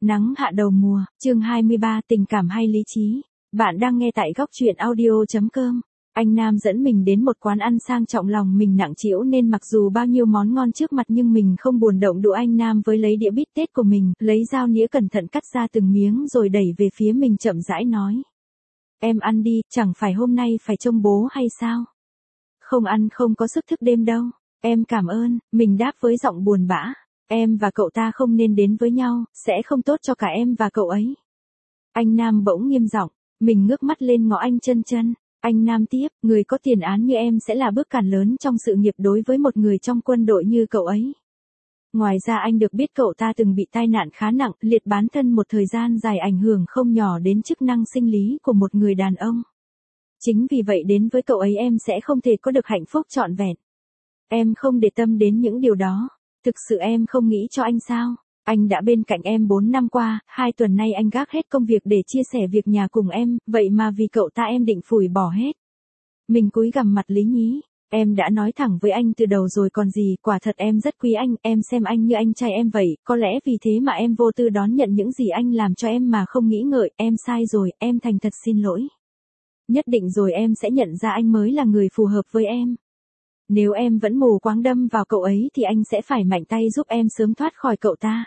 Nắng hạ đầu mùa, chương 23, tình cảm hay lý trí. Bạn đang nghe tại góc truyện audio.com. Anh Nam dẫn mình đến một quán ăn sang trọng, lòng mình nặng trĩu nên mặc dù bao nhiêu món ngon trước mặt nhưng mình không buồn động đũa. Anh Nam với lấy đĩa bít tết của mình, lấy dao nĩa cẩn thận cắt ra từng miếng rồi đẩy về phía mình chậm rãi nói. Em ăn đi, chẳng phải hôm nay phải trông bố hay sao? Không ăn không có sức thức đêm đâu. Em cảm ơn, mình đáp với giọng buồn bã. Em và cậu ta không nên đến với nhau, sẽ không tốt cho cả em và cậu ấy. Anh Nam bỗng nghiêm giọng, mình ngước mắt lên ngó anh Chân Chân. Anh Nam tiếp, người có tiền án như em sẽ là bước cản lớn trong sự nghiệp đối với một người trong quân đội như cậu ấy. Ngoài ra anh được biết cậu ta từng bị tai nạn khá nặng, liệt bán thân một thời gian dài, ảnh hưởng không nhỏ đến chức năng sinh lý của một người đàn ông. Chính vì vậy đến với cậu ấy em sẽ không thể có được hạnh phúc trọn vẹn. Em không để tâm đến những điều đó. Thực sự em không nghĩ cho anh sao? Anh đã bên cạnh em 4 năm qua, 2 tuần nay anh gác hết công việc để chia sẻ việc nhà cùng em, vậy mà vì cậu ta em định phủi bỏ hết. Mình cúi gằm mặt lý nhí, em đã nói thẳng với anh từ đầu rồi còn gì, quả thật em rất quý anh, em xem anh như anh trai em vậy, có lẽ vì thế mà em vô tư đón nhận những gì anh làm cho em mà không nghĩ ngợi, em sai rồi, em thành thật xin lỗi. Nhất định rồi em sẽ nhận ra anh mới là người phù hợp với em. Nếu em vẫn mù quáng đâm vào cậu ấy thì anh sẽ phải mạnh tay giúp em sớm thoát khỏi cậu ta.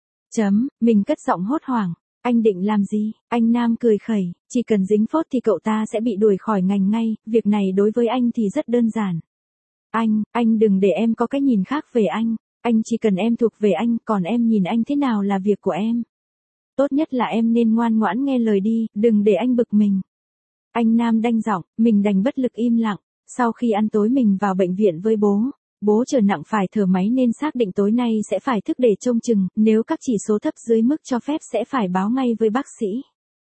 Mình cất giọng hốt hoảng. Anh định làm gì? Anh Nam cười khẩy, chỉ cần dính phốt thì cậu ta sẽ bị đuổi khỏi ngành ngay, việc này đối với anh thì rất đơn giản. Anh đừng để em có cái nhìn khác về anh chỉ cần em thuộc về anh, còn em nhìn anh thế nào là việc của em. Tốt nhất là em nên ngoan ngoãn nghe lời đi, đừng để anh bực mình. Anh Nam đanh giọng, mình đành bất lực im lặng. Sau khi ăn tối mình vào bệnh viện với bố trở nặng phải thở máy nên xác định tối nay sẽ phải thức để trông chừng, nếu các chỉ số thấp dưới mức cho phép sẽ phải báo ngay với bác sĩ.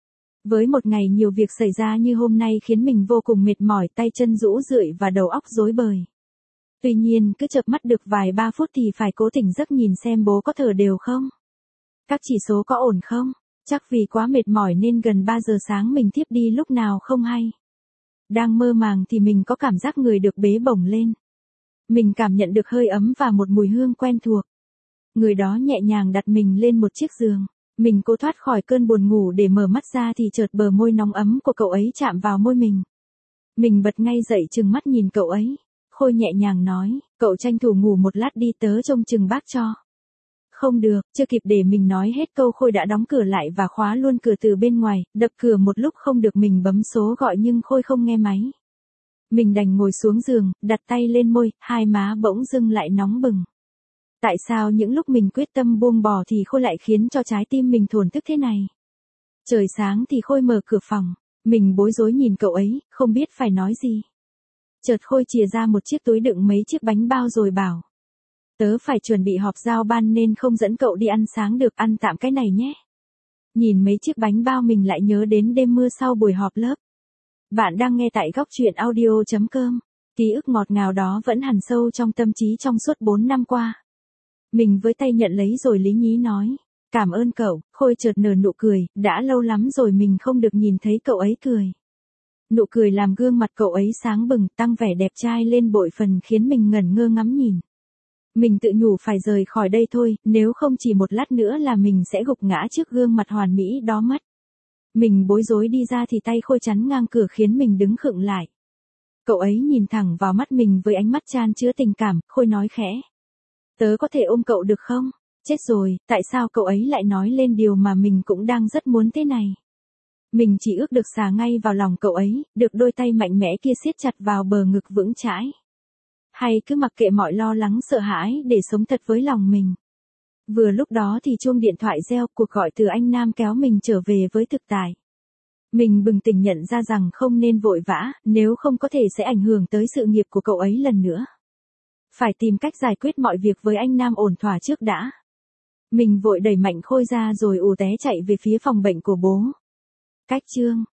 Với một ngày nhiều việc xảy ra như hôm nay khiến mình vô cùng mệt mỏi, tay chân rũ rượi và đầu óc rối bời. Tuy nhiên cứ chợp mắt được vài 3 phút thì phải cố tỉnh giấc nhìn xem bố có thở đều không. Các chỉ số có ổn không? Chắc vì quá mệt mỏi nên gần 3 giờ sáng mình thiếp đi lúc nào không hay. Đang mơ màng thì mình có cảm giác người được bế bổng lên. Mình cảm nhận được hơi ấm và một mùi hương quen thuộc. Người đó nhẹ nhàng đặt mình lên một chiếc giường. Mình cố thoát khỏi cơn buồn ngủ để mở mắt ra thì chợt bờ môi nóng ấm của cậu ấy chạm vào môi mình. Mình bật ngay dậy trừng mắt nhìn cậu ấy. Khôi nhẹ nhàng nói, cậu tranh thủ ngủ một lát đi, tớ trông chừng bác cho. Không được, chưa kịp để mình nói hết câu Khôi đã đóng cửa lại và khóa luôn cửa từ bên ngoài, đập cửa một lúc không được mình bấm số gọi nhưng Khôi không nghe máy. Mình đành ngồi xuống giường, đặt tay lên môi, hai má bỗng dưng lại nóng bừng. Tại sao những lúc mình quyết tâm buông bỏ thì Khôi lại khiến cho trái tim mình thổn thức thế này? Trời sáng thì Khôi mở cửa phòng, mình bối rối nhìn cậu ấy, không biết phải nói gì. Chợt Khôi chìa ra một chiếc túi đựng mấy chiếc bánh bao rồi bảo. Tớ phải chuẩn bị họp giao ban nên không dẫn cậu đi ăn sáng được, ăn tạm cái này nhé. Nhìn mấy chiếc bánh bao mình lại nhớ đến đêm mưa sau buổi họp lớp. Bạn đang nghe tại góc truyện audio.com. Ký ức ngọt ngào đó vẫn hằn sâu trong tâm trí trong suốt 4 năm qua. Mình với tay nhận lấy rồi lý nhí nói. Cảm ơn cậu. Khôi chợt nở nụ cười, đã lâu lắm rồi mình không được nhìn thấy cậu ấy cười. Nụ cười làm gương mặt cậu ấy sáng bừng, tăng vẻ đẹp trai lên bội phần khiến mình ngẩn ngơ ngắm nhìn. Mình tự nhủ phải rời khỏi đây thôi, nếu không chỉ một lát nữa là mình sẽ gục ngã trước gương mặt hoàn mỹ đó mất. Mình bối rối đi ra thì tay Khôi chắn ngang cửa khiến mình đứng khựng lại. Cậu ấy nhìn thẳng vào mắt mình với ánh mắt chan chứa tình cảm, Khôi nói khẽ. Tớ có thể ôm cậu được không? Chết rồi, tại sao cậu ấy lại nói lên điều mà mình cũng đang rất muốn thế này? Mình chỉ ước được xà ngay vào lòng cậu ấy, được đôi tay mạnh mẽ kia siết chặt vào bờ ngực vững chãi. Hay cứ mặc kệ mọi lo lắng sợ hãi để sống thật với lòng mình. Vừa lúc đó thì chuông điện thoại reo, cuộc gọi từ anh Nam kéo mình trở về với thực tại. Mình bừng tỉnh nhận ra rằng không nên vội vã, nếu không có thể sẽ ảnh hưởng tới sự nghiệp của cậu ấy lần nữa. Phải tìm cách giải quyết mọi việc với anh Nam ổn thỏa trước đã. Mình vội đẩy mạnh Khôi ra rồi ù té chạy về phía phòng bệnh của bố. Cách chương